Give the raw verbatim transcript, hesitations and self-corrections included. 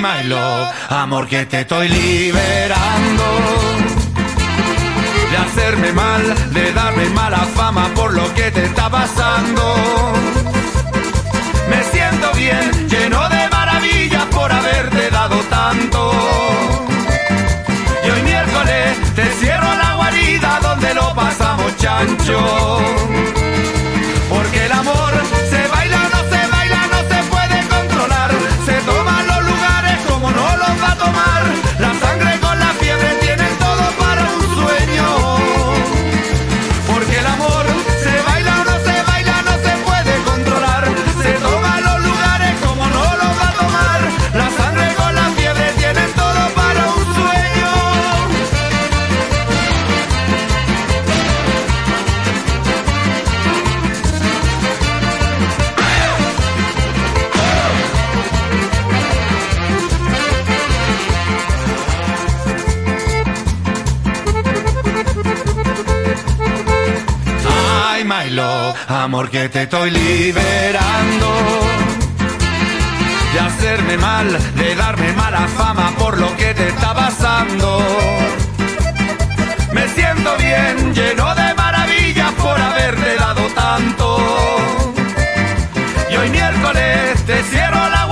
my love, amor que te estoy liberando de hacerme mal, de darme mala fama por lo que te está pasando. Me siento bien, lleno de maravillas por haberte dado tanto. Y hoy miércoles te cierro la guarida donde lo pasamos chancho. Porque el amor se baila, no se baila, no se puede controlar. Se toman los lugares como no los va a tomar. La sangre con la fiebre tienen todo para un sueño. Porque el amor se baila o no se baila, no se puede controlar. Se toman los lugares como no los va a tomar. La sangre con la fiebre tienen todo para un sueño. Ay, my love, amor que te estoy liberando de hacerme mal, de darme mala fama por lo que te está pasando. Me siento bien, lleno de maravillas por haberte dado tanto. Y hoy miércoles te cierro la